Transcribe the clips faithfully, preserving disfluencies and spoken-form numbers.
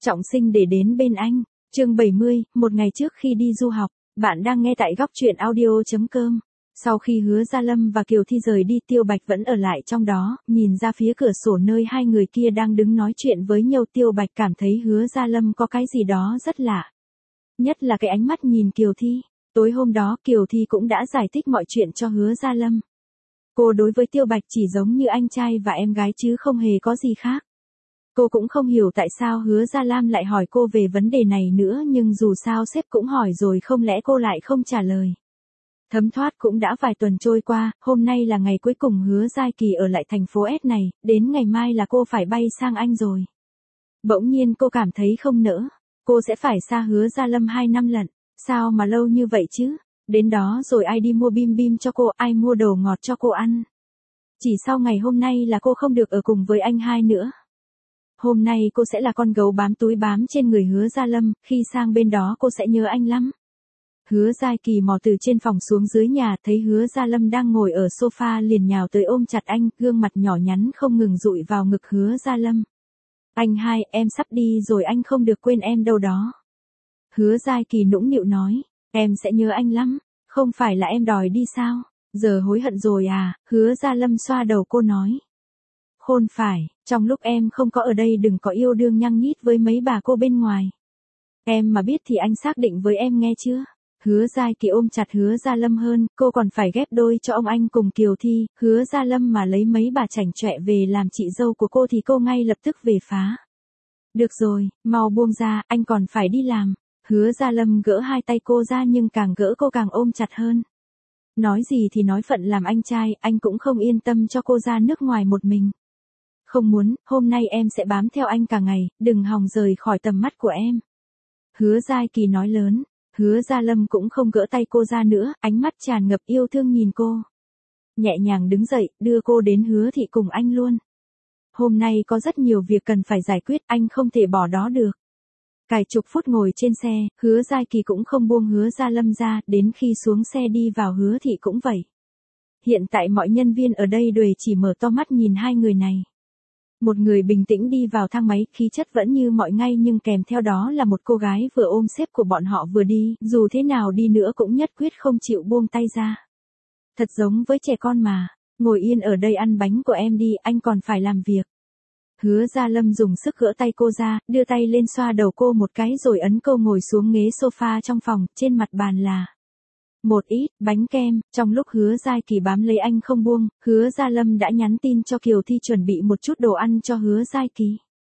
trọng sinh để đến bên anh. Chương bảy mươi, một ngày trước khi đi du học. Bạn đang nghe tại góc truyện audio chấm com. Sau khi Hứa Gia Lâm và Kiều Thi rời đi, Tiêu Bạch vẫn ở lại trong đó, nhìn ra phía cửa sổ nơi hai người kia đang đứng nói chuyện với nhau. Tiêu Bạch cảm thấy Hứa Gia Lâm có cái gì đó rất lạ. Nhất là cái ánh mắt nhìn Kiều Thi. Tối hôm đó Kiều Thi cũng đã giải thích mọi chuyện cho Hứa Gia Lâm. Cô đối với Tiêu Bạch chỉ giống như anh trai và em gái chứ không hề có gì khác. Cô cũng không hiểu tại sao Hứa Gia Lam lại hỏi cô về vấn đề này nữa, nhưng dù sao sếp cũng hỏi rồi, không lẽ cô lại không trả lời. Thấm thoát cũng đã vài tuần trôi qua, hôm nay là ngày cuối cùng Hứa Giai Kỳ ở lại thành phố S này, đến ngày mai là cô phải bay sang Anh rồi. Bỗng nhiên cô cảm thấy không nỡ, cô sẽ phải xa Hứa Gia Lâm hai năm lận, sao mà lâu như vậy chứ, đến đó rồi ai đi mua bim bim cho cô, ai mua đồ ngọt cho cô ăn. Chỉ sau ngày hôm nay là cô không được ở cùng với anh hai nữa. Hôm nay cô sẽ là con gấu bám túi bám trên người Hứa Gia Lâm, khi sang bên đó cô sẽ nhớ anh lắm. Hứa Giai Kỳ mò từ trên phòng xuống dưới nhà, thấy Hứa Gia Lâm đang ngồi ở sofa liền nhào tới ôm chặt anh, gương mặt nhỏ nhắn không ngừng dụi vào ngực Hứa Gia Lâm. Anh hai, em sắp đi rồi, anh không được quên em đâu đó. Hứa Giai Kỳ nũng nịu nói, em sẽ nhớ anh lắm, không phải là em đòi đi sao, giờ hối hận rồi à, Hứa Gia Lâm xoa đầu cô nói. Khôn phải, trong lúc em không có ở đây đừng có yêu đương nhăng nhít với mấy bà cô bên ngoài. Em mà biết thì anh xác định với em nghe chưa? Hứa Giai Kỳ ôm chặt Hứa Gia Lâm hơn, cô còn phải ghép đôi cho ông anh cùng Kiều Thi. Hứa Gia Lâm mà lấy mấy bà chảnh chọe về làm chị dâu của cô thì cô ngay lập tức về phá. Được rồi, mau buông ra, anh còn phải đi làm. Hứa Gia Lâm gỡ hai tay cô ra nhưng càng gỡ cô càng ôm chặt hơn. Nói gì thì nói, phận làm anh trai, anh cũng không yên tâm cho cô ra nước ngoài một mình. Không muốn, hôm nay em sẽ bám theo anh cả ngày, đừng hòng rời khỏi tầm mắt của em. Hứa Giai Kỳ nói lớn. Hứa Gia Lâm cũng không gỡ tay cô ra nữa, ánh mắt tràn ngập yêu thương nhìn cô. Nhẹ nhàng đứng dậy, đưa cô đến Hứa thị cùng anh luôn. Hôm nay có rất nhiều việc cần phải giải quyết, anh không thể bỏ đó được. Cài chục phút ngồi trên xe, Hứa Giai Kỳ cũng không buông Hứa Gia Lâm ra, đến khi xuống xe đi vào Hứa thị cũng vậy. Hiện tại mọi nhân viên ở đây đều chỉ mở to mắt nhìn hai người này. Một người bình tĩnh đi vào thang máy, khí chất vẫn như mọi ngày nhưng kèm theo đó là một cô gái vừa ôm sếp của bọn họ vừa đi, dù thế nào đi nữa cũng nhất quyết không chịu buông tay ra. Thật giống với trẻ con mà, ngồi yên ở đây ăn bánh của em đi, anh còn phải làm việc. Hứa Gia Lâm dùng sức gỡ tay cô ra, đưa tay lên xoa đầu cô một cái rồi ấn cô ngồi xuống ghế sofa trong phòng, trên mặt bàn là một ít bánh kem. Trong lúc Hứa Giai Kỳ bám lấy anh không buông, Hứa Gia Lâm đã nhắn tin cho Kiều Thi chuẩn bị một chút đồ ăn cho Hứa Giai Kỳ.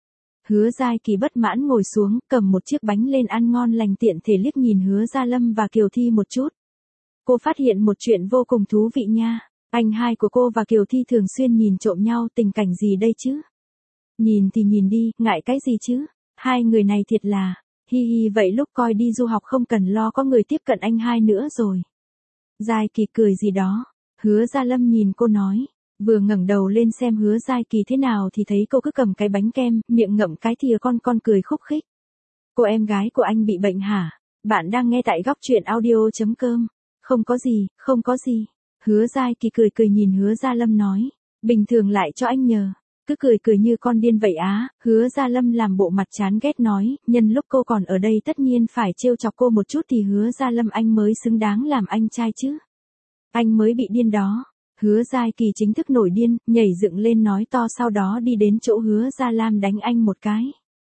Hứa Giai Kỳ bất mãn ngồi xuống, cầm một chiếc bánh lên ăn ngon lành, tiện thể liếc nhìn Hứa Gia Lâm và Kiều Thi một chút. Cô phát hiện một chuyện vô cùng thú vị nha. Anh hai của cô và Kiều Thi thường xuyên nhìn trộm nhau, tình cảnh gì đây chứ? Nhìn thì nhìn đi, ngại cái gì chứ? Hai người này thiệt là... Hi hi, vậy lúc coi đi du học không cần lo có người tiếp cận anh hai nữa rồi. Giai Kỳ cười gì đó. Hứa Gia Lâm nhìn cô nói. Vừa ngẩng đầu lên xem Hứa Giai Kỳ thế nào thì thấy cô cứ cầm cái bánh kem, miệng ngậm cái thìa con con cười khúc khích. Cô em gái của anh bị bệnh hả? Bạn đang nghe tại góc truyện audio chấm com. Không có gì, không có gì. Hứa Giai Kỳ cười cười nhìn Hứa Gia Lâm nói. Bình thường lại cho anh nhờ. Cứ cười cười như con điên vậy á. Hứa Gia Lâm làm bộ mặt chán ghét nói, nhân lúc cô còn ở đây tất nhiên phải trêu chọc cô một chút thì Hứa Gia Lâm anh mới xứng đáng làm anh trai chứ. Anh mới bị điên đó. Hứa Giai Kỳ chính thức nổi điên, nhảy dựng lên nói to, sau đó đi đến chỗ Hứa Gia Lam đánh anh một cái.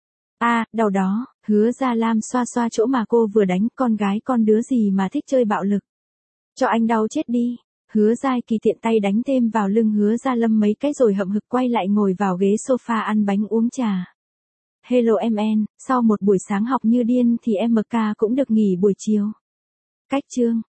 A, à, đau đó. Hứa Gia Lam xoa xoa chỗ mà cô vừa đánh, con gái con đứa gì mà thích chơi bạo lực. Cho anh đau chết đi. Hứa Giai Kỳ tiện tay đánh thêm vào lưng Hứa Gia Lâm mấy cái rồi hậm hực quay lại ngồi vào ghế sofa ăn bánh uống trà. Hello em en, sau một buổi sáng học như điên thì em em ca cũng được nghỉ buổi chiều. Cách chương